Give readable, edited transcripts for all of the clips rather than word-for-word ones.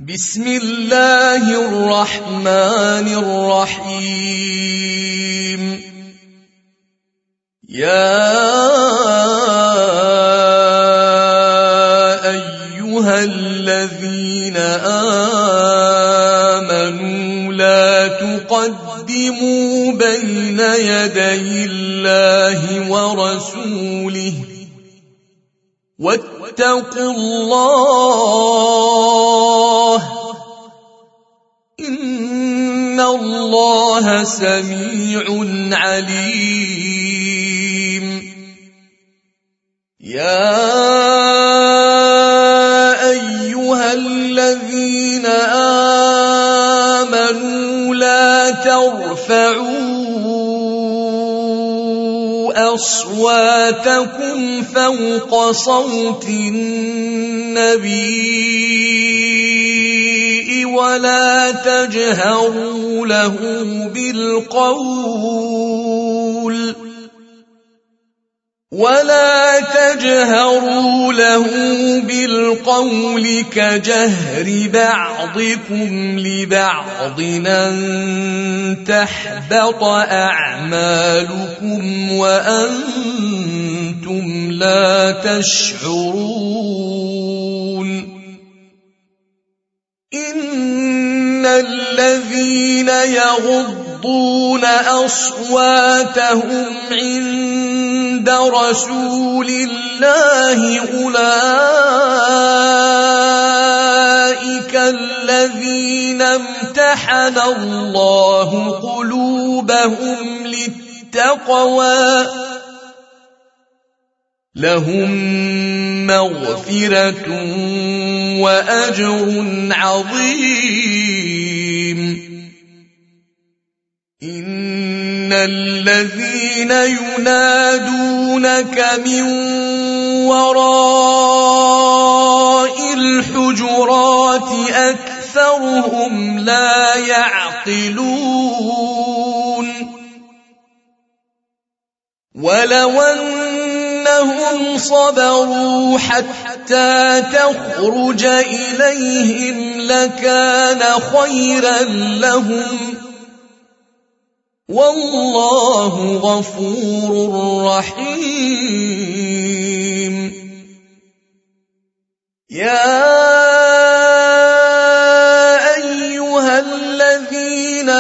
بسم الله الرحمن الرحيم. يا أيها الذين آمنوا لا تقدموا بين يدي الله ورسوله واتقوا الله إن الله سميع عليم. يا أيها الذين آمنوا لا ترفعوا أصواتكم فوق صوت النبي ولا تجهروا له بالقول كجهر بعضكم لبعض أن تحبط أعمالكم وأنتم لا تشعرون. إن الذين يغضون أصواتهم عند رسول الله أولئك الذين امتحن الله قلوبهم للتقوى لهم مغفرة وأجر عظيم. إن الذين ينادونك من وراء الحجرات أكثرهم لا يعقلون. ولو أنهم صبروا حتى تخرج إليهم لكان خيرا لهم والله غفور رحيم. يا أيها الذين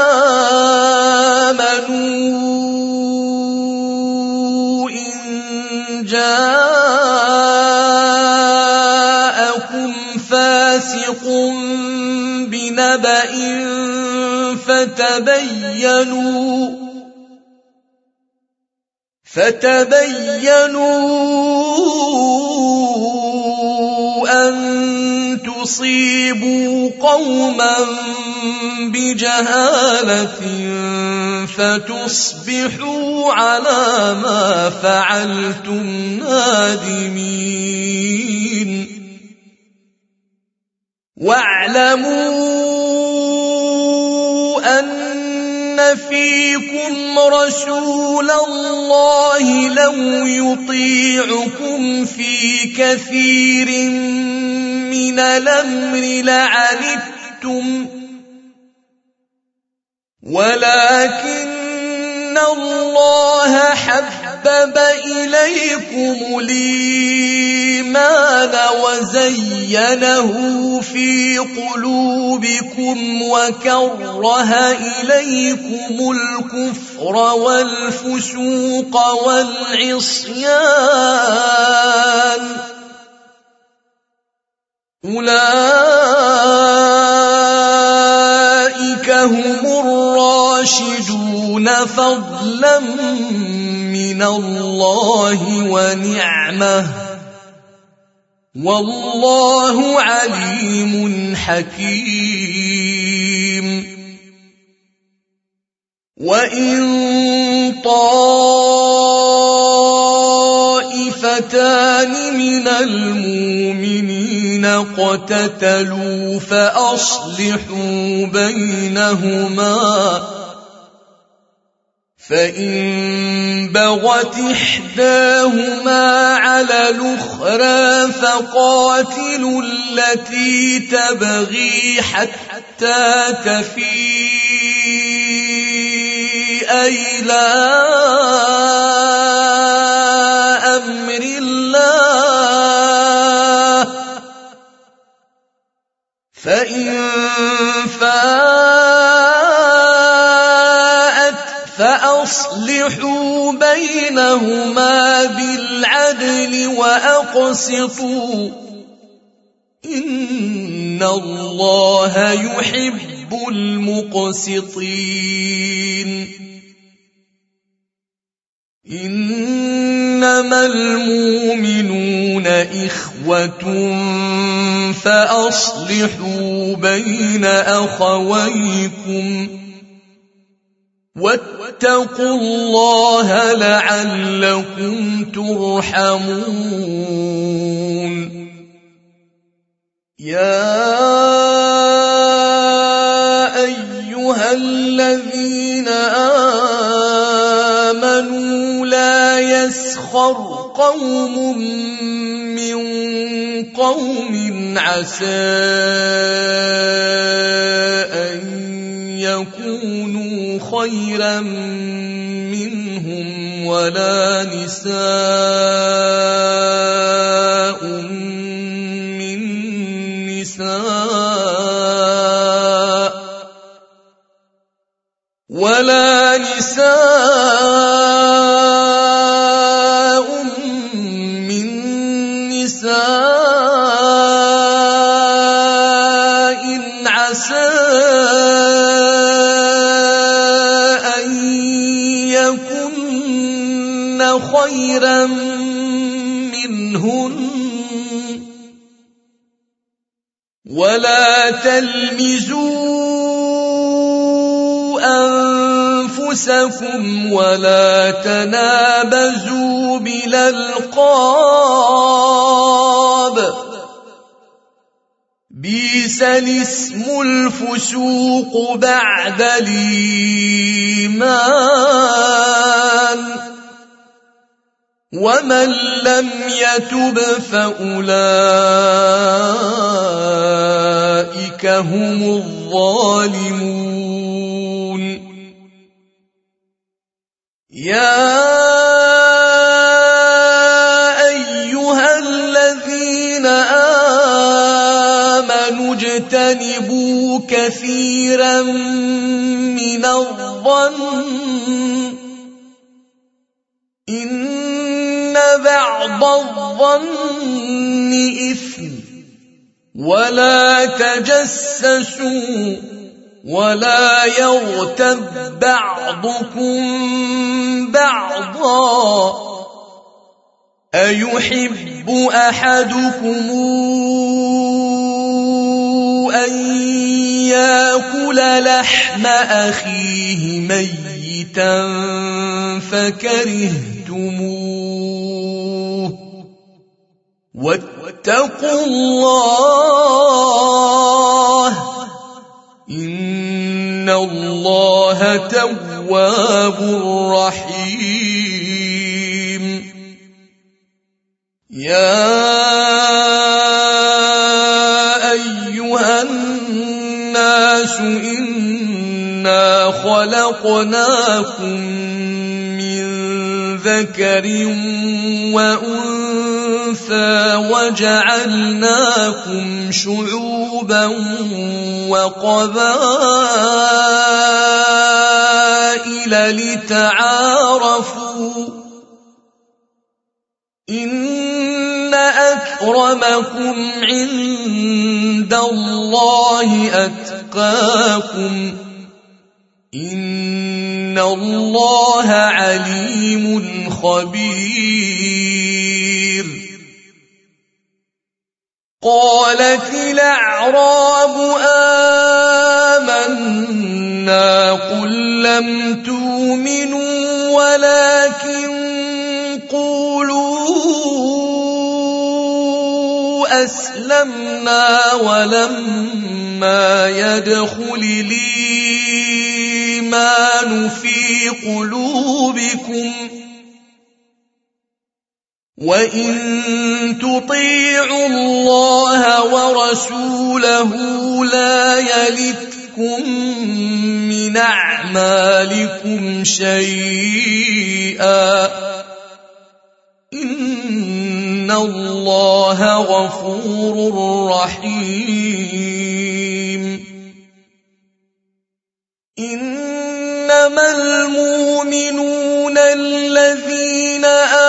آمنوا إن جاءكم فاسق بنبأ فتبينوا أن تصيبوا قوما بجهالة فتصبحوا على ما فعلتم نادمين. واعلموا أن فيكم رسول الله لو يطيعكم في كثير من الأمر لعنتم ولكن الله حبب إليكم الإيمان وزينه في قلوبكم وكره إليكم الكفر والفسوق والعصيان أولئك هم الراشدون فضلا من الله ونعمه والله عليم حكيم. وإن طائفتان من المؤمنين اقتتلوا فأصلحوا بينهما فإن بغت إحداهما على الأخرى فقاتلوا التي تبغي حتى تفيء إلى أمر الله، فإن فاءت فأصلحوا بينهما بالعدل وأقسطوا إن الله يحب المقسطين. إنما المؤمنون إخوة فأصلحوا بين أخويكم واتقوا الله لعلكم ترحمون. يا أيها الذين آمنوا لا يسخر قوم من قوم عسى أن يكونوا خيرا منهم ولا نساء من نساء عسى أن يكن خيرا منهن ولا تلمزوا أنفسكم ولا تنابزوا بالألقاب بئس الاسم الفسوق بعد الإيمان ومن لم يتب فأولئك هم الظالمون. يا أيها الذين آمنوا اجتنبوا كثيرا من الظن إن بعض الظن إثم ولا تجسسوا ولا يغتب بعضكم بعضا أيحب أحدكم أن يأكل لحم أخيه ميتا فكرهتموه واتقوا الله إن الله تواب رحيم. يا أيها الناس إنا خلقناكم من ذكر وأنثى وجعلناكم شعوبا وقبائل لتعارفوا إن أكرمكم عند الله أتقاكم إن الله عليم خبير. قالت الأعراب آمنا قل لم تؤمنوا ولكن قولوا أسلمنا ولما يدخل الإيمان الإيمان في قلوبكم وإن تطيعوا الله ورسوله لا يلتكم من أعمالكم شيئا إن الله غفور رحيم إنما المؤمنون الذين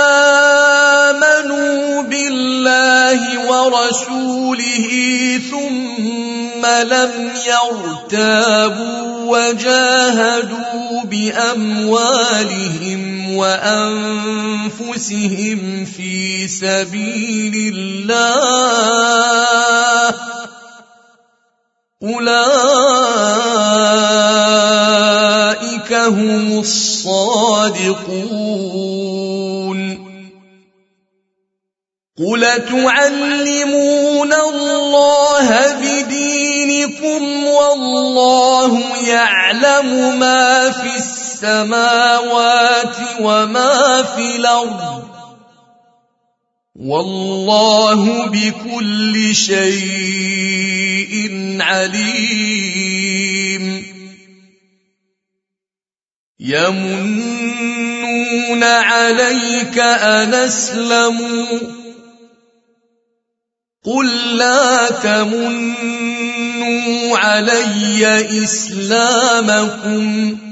آمنوا بالله ورسوله ثم لم يرتابوا وجاهدوا بأموالهم وأنفسهم في سبيل الله أولئك هم الصادقون قل تعلمون الله بدينكم والله يعلم ما في السماوات وما في الأرض والله بكل شيء عليم يمنون عليك أن أسلموا قل لا تمنوا علي إسلامكم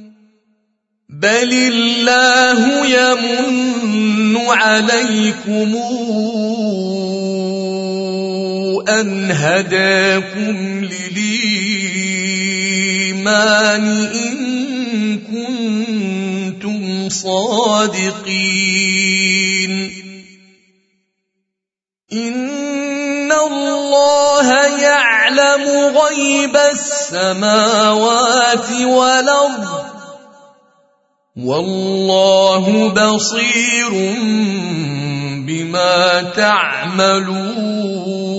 بل الله يمن عليكم أن هداكم للإيمان إن كنتم صادقين إن الله يعلم غيب السماوات والأرض والله بصير بما تعملون